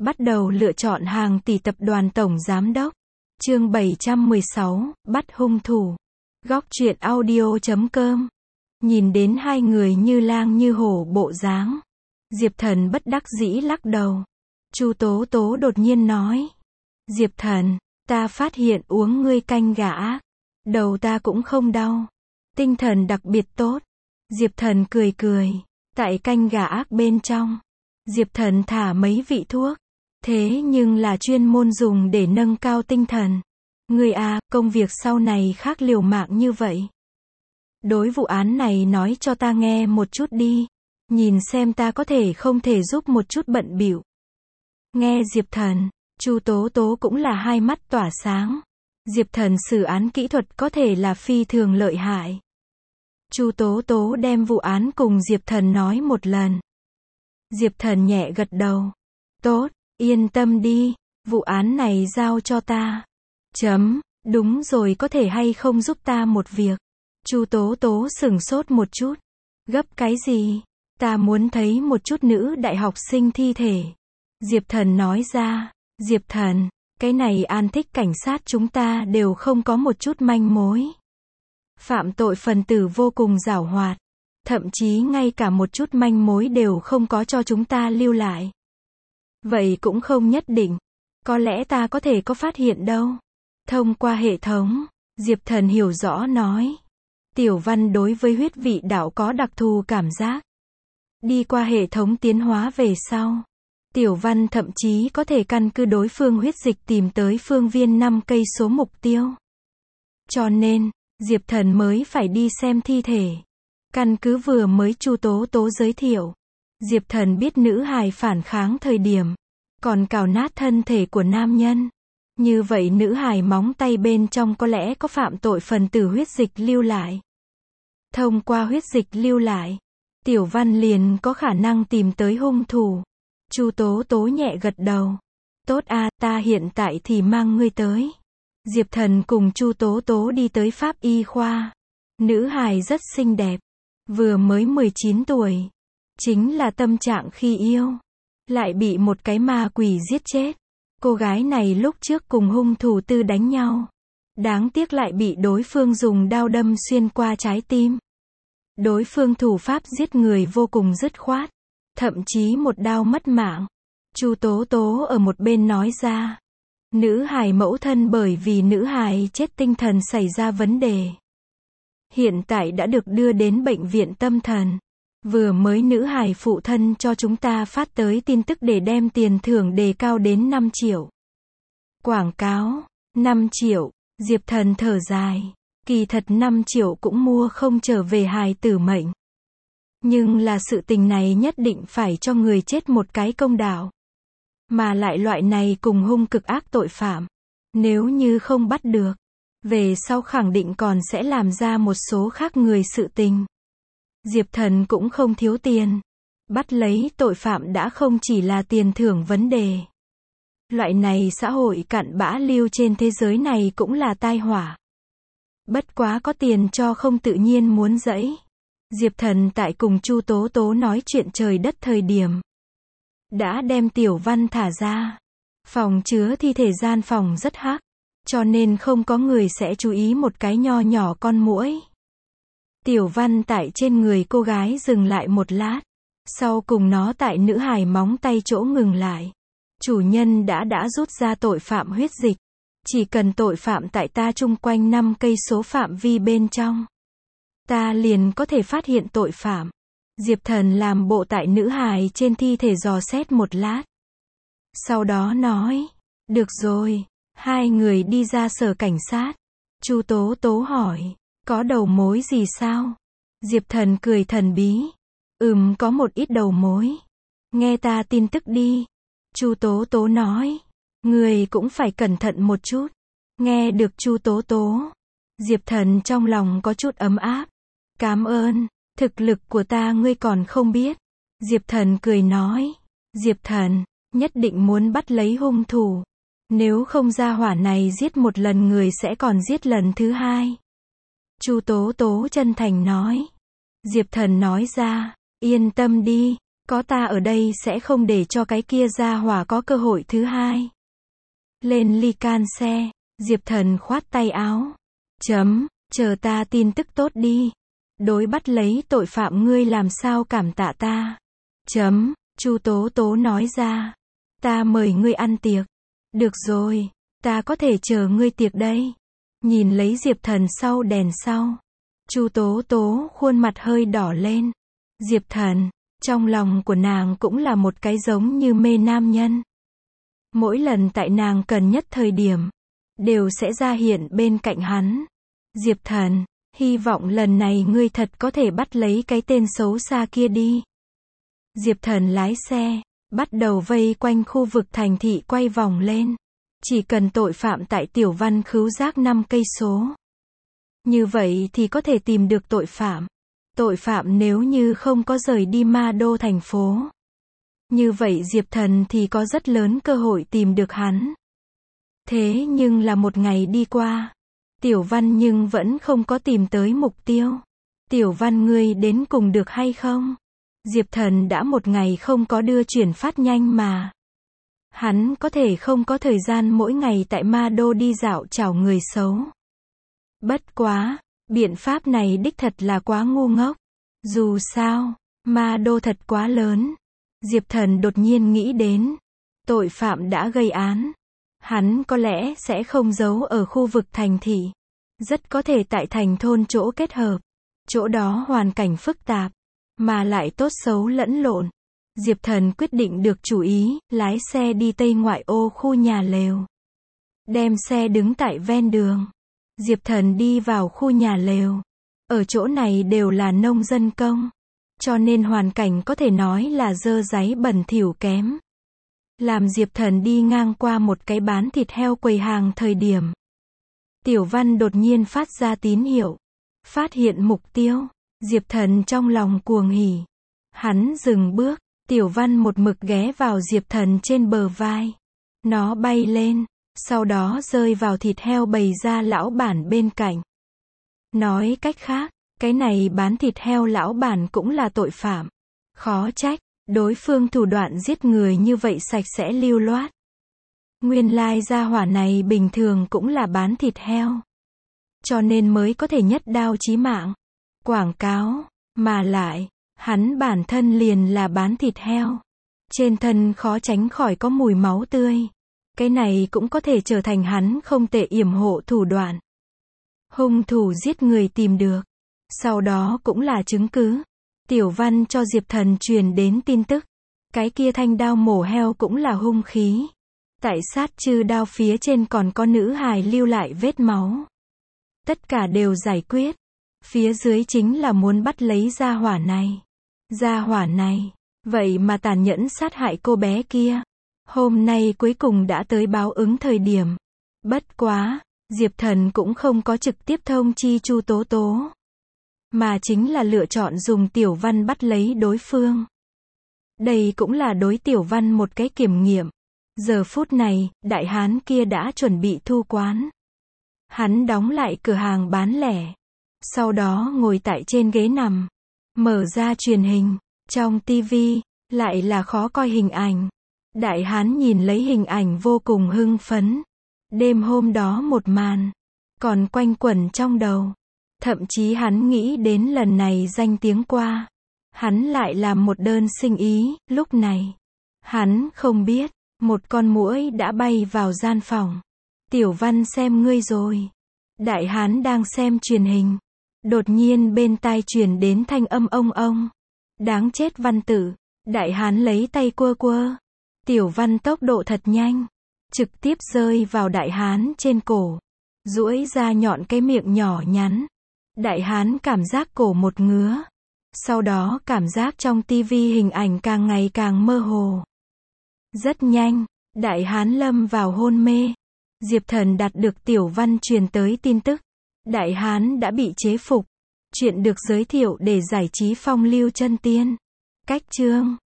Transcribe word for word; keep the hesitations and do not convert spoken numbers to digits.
Bắt đầu lựa chọn hàng tỷ tập đoàn tổng giám đốc. Chương bảy trăm mười sáu, bắt hung thủ. Góc truyện audio chấm com. Nhìn đến hai người như lang như hổ bộ dáng, Diệp Thần bất đắc dĩ lắc đầu. Chu Tố Tố đột nhiên nói. Diệp Thần, ta phát hiện uống ngươi canh gà ác, đầu ta cũng không đau. Tinh thần đặc biệt tốt. Diệp Thần cười cười. Tại canh gà ác bên trong, Diệp Thần thả mấy vị thuốc. Thế nhưng là chuyên môn dùng để nâng cao tinh thần. Ngươi à, công việc sau này khác liều mạng như vậy. Đối vụ án này nói cho ta nghe một chút đi. Nhìn xem ta có thể không thể giúp một chút bận bịu. Nghe Diệp Thần, Chu Tố Tố cũng là hai mắt tỏa sáng. Diệp Thần xử án kỹ thuật có thể là phi thường lợi hại. Chu Tố Tố đem vụ án cùng Diệp Thần nói một lần. Diệp Thần nhẹ gật đầu. Tốt, yên tâm đi, vụ án này giao cho ta. Chấm, đúng rồi, có thể hay không giúp ta một việc? Chu Tố Tố sửng sốt một chút. Gấp cái gì? Ta muốn thấy một chút nữ đại học sinh thi thể. Diệp Thần nói ra. Diệp Thần, cái này an thích cảnh sát chúng ta đều không có một chút manh mối. Phạm tội phần tử vô cùng giảo hoạt. Thậm chí ngay cả một chút manh mối đều không có cho chúng ta lưu lại. Vậy cũng không nhất định. Có lẽ ta có thể có phát hiện đâu. Thông qua hệ thống, Diệp Thần hiểu rõ nói. Tiểu Văn đối với huyết vị đạo có đặc thù cảm giác. Đi qua hệ thống tiến hóa về sau, Tiểu Văn thậm chí có thể căn cứ đối phương huyết dịch tìm tới phương viên năm cây số mục tiêu. Cho nên, Diệp Thần mới phải đi xem thi thể. Căn cứ vừa mới Chu Tố Tố giới thiệu, Diệp Thần biết nữ hài phản kháng thời điểm, còn cào nát thân thể của nam nhân. Như vậy nữ hài móng tay bên trong có lẽ có phạm tội phần tử huyết dịch lưu lại. Thông qua huyết dịch lưu lại, Tiểu Văn liền có khả năng tìm tới hung thủ. Chu Tố Tố nhẹ gật đầu. Tốt a, ta hiện tại thì mang ngươi tới. Diệp Thần cùng Chu Tố Tố đi tới pháp y khoa. Nữ hài rất xinh đẹp, vừa mới mười chín tuổi, chính là tâm trạng khi yêu, lại bị một cái ma quỷ giết chết. Cô gái này lúc trước cùng hung thủ tư đánh nhau, đáng tiếc lại bị đối phương dùng đao đâm xuyên qua trái tim. Đối phương thủ pháp giết người vô cùng dứt khoát, thậm chí một đao mất mạng. Chu Tố Tố ở một bên nói ra. Nữ hài mẫu thân bởi vì nữ hài chết tinh thần xảy ra vấn đề, hiện tại đã được đưa đến bệnh viện tâm thần. Vừa mới nữ hài phụ thân cho chúng ta phát tới tin tức để đem tiền thưởng đề cao đến năm triệu. Quảng cáo, năm triệu, Diệp Thần thở dài. Kỳ thật năm triệu cũng mua không trở về hài tử mệnh. Nhưng là sự tình này nhất định phải cho người chết một cái công đạo. Mà lại loại này cùng hung cực ác tội phạm, nếu như không bắt được, về sau khẳng định còn sẽ làm ra một số khác người sự tình. Diệp Thần cũng không thiếu tiền. Bắt lấy tội phạm đã không chỉ là tiền thưởng vấn đề. Loại này xã hội cặn bã lưu trên thế giới này cũng là tai họa. Bất quá có tiền cho không tự nhiên muốn dẫy. Diệp Thần tại cùng Chu Tố Tố nói chuyện trời đất thời điểm, đã đem Tiểu Văn thả ra. Phòng chứa thi thể gian phòng rất hắc, cho nên không có người sẽ chú ý một cái nho nhỏ con muỗi. Tiểu Văn tại trên người cô gái dừng lại một lát, sau cùng nó tại nữ hài móng tay chỗ ngừng lại. Chủ nhân đã đã rút ra tội phạm huyết dịch. Chỉ cần tội phạm tại ta chung quanh năm cây số phạm vi bên trong, ta liền có thể phát hiện tội phạm. Diệp Thần làm bộ tại nữ hài trên thi thể dò xét một lát. Sau đó nói, được rồi, hai người đi ra sở cảnh sát. Chu Tố Tố hỏi, có đầu mối gì sao? Diệp Thần cười thần bí. Ừm, có một ít đầu mối. Nghe ta tin tức đi. Chu Tố Tố nói. Người cũng phải cẩn thận một chút. Nghe được Chu Tố Tố, Diệp Thần trong lòng có chút ấm áp. Cảm ơn, thực lực của ta ngươi còn không biết. Diệp Thần cười nói. Diệp Thần, nhất định muốn bắt lấy hung thủ. Nếu không gia hỏa này giết một lần người sẽ còn giết lần thứ hai. Chu Tố Tố chân thành nói. Diệp Thần nói ra, yên tâm đi, Có ta ở đây sẽ không để cho cái kia ra hỏa có cơ hội thứ hai. Lên ly can xe, Diệp Thần khoát tay áo. Chấm, chờ ta tin tức tốt đi. Đối bắt lấy tội phạm ngươi làm sao cảm tạ ta. Chấm, Chu Tố Tố nói ra. Ta mời ngươi ăn tiệc. Được rồi, ta có thể chờ ngươi tiệc đây. Nhìn lấy Diệp Thần sau đèn sau. Chu Tố Tố khuôn mặt hơi đỏ lên. Diệp Thần, trong lòng của nàng cũng là một cái giống như mê nam nhân. Mỗi lần tại nàng cần nhất thời điểm, đều sẽ ra hiện bên cạnh hắn. Diệp Thần, hy vọng lần này ngươi thật có thể bắt lấy cái tên xấu xa kia đi. Diệp Thần lái xe, bắt đầu vây quanh khu vực thành thị quay vòng lên. Chỉ cần tội phạm tại Tiểu Văn Khứu Giác năm cây số. Như vậy thì có thể tìm được tội phạm. Tội phạm nếu như không có rời đi ma đô thành phố. Như vậy Diệp Thần thì có rất lớn cơ hội tìm được hắn. Thế nhưng là một ngày đi qua. Tiểu Văn nhưng vẫn không có tìm tới mục tiêu. Tiểu Văn ngươi đến cùng được hay không? Diệp Thần đã một ngày không có đưa chuyển phát nhanh mà. Hắn có thể không có thời gian mỗi ngày tại ma đô đi dạo chào người xấu. Bất quá, biện pháp này đích thật là quá ngu ngốc. Dù sao, ma đô thật quá lớn. Diệp Thần đột nhiên nghĩ đến. Tội phạm đã gây án. Hắn có lẽ sẽ không giấu ở khu vực thành thị. Rất có thể tại thành thôn chỗ kết hợp. Chỗ đó hoàn cảnh phức tạp. Mà lại tốt xấu lẫn lộn. Diệp Thần quyết định được chủ ý, lái xe đi tây ngoại ô khu nhà lều. Đem xe đứng tại ven đường. Diệp Thần đi vào khu nhà lều. Ở chỗ này đều là nông dân công. Cho nên hoàn cảnh có thể nói là dơ dáy bẩn thỉu kém. Làm Diệp Thần đi ngang qua một cái bán thịt heo quầy hàng thời điểm. Tiểu Văn đột nhiên phát ra tín hiệu. Phát hiện mục tiêu. Diệp Thần trong lòng cuồng hỉ. Hắn dừng bước. Tiểu Văn một mực ghé vào Diệp Thần trên bờ vai. Nó bay lên. Sau đó rơi vào thịt heo bày ra lão bản bên cạnh. Nói cách khác, cái này bán thịt heo lão bản cũng là tội phạm. Khó trách, đối phương thủ đoạn giết người như vậy sạch sẽ lưu loát. Nguyên lai gia hỏa này bình thường cũng là bán thịt heo. Cho nên mới có thể nhất đao chí mạng. Quảng cáo, mà lại, hắn bản thân liền là bán thịt heo. Trên thân khó tránh khỏi có mùi máu tươi. Cái này cũng có thể trở thành hắn không tệ yểm hộ thủ đoạn. Hung thủ giết người tìm được. Sau đó cũng là chứng cứ. Tiểu Văn cho Diệp Thần truyền đến tin tức. Cái kia thanh đao mổ heo cũng là hung khí. Tại sát chư đao phía trên còn có nữ hài lưu lại vết máu. Tất cả đều giải quyết. Phía dưới chính là muốn bắt lấy gia hỏa này. Gia hỏa này, vậy mà tàn nhẫn sát hại cô bé kia. Hôm nay cuối cùng đã tới báo ứng thời điểm. Bất quá, Diệp Thần cũng không có trực tiếp thông chi Chu Tố Tố. Mà chính là lựa chọn dùng Tiểu Văn bắt lấy đối phương. Đây cũng là đối Tiểu Văn một cái kiểm nghiệm. Giờ phút này, đại hán kia đã chuẩn bị thu quán. Hắn đóng lại cửa hàng bán lẻ. Sau đó ngồi tại trên ghế nằm. Mở ra truyền hình. Trong tivi, lại là khó coi hình ảnh. Đại hán nhìn lấy hình ảnh vô cùng hưng phấn. Đêm hôm đó một màn. Còn quanh quẩn trong đầu. Thậm chí hắn nghĩ đến lần này danh tiếng qua. Hắn lại làm một đơn sinh ý, lúc này. Hắn không biết, một con muỗi đã bay vào gian phòng. Tiểu Văn xem ngươi rồi. Đại hán đang xem truyền hình. Đột nhiên bên tai truyền đến thanh âm ông ông. Đáng chết Văn tử. Đại hán lấy tay quơ quơ. Tiểu Văn tốc độ thật nhanh. Trực tiếp rơi vào đại hán trên cổ. Duỗi ra nhọn cái miệng nhỏ nhắn. Đại hán cảm giác cổ một ngứa. Sau đó cảm giác trong tivi hình ảnh càng ngày càng mơ hồ. Rất nhanh, đại hán lâm vào hôn mê. Diệp Thần đạt được Tiểu Văn truyền tới tin tức. Đại hán đã bị chế phục. Chuyện được giới thiệu để giải trí phong lưu chân tiên. Cách chương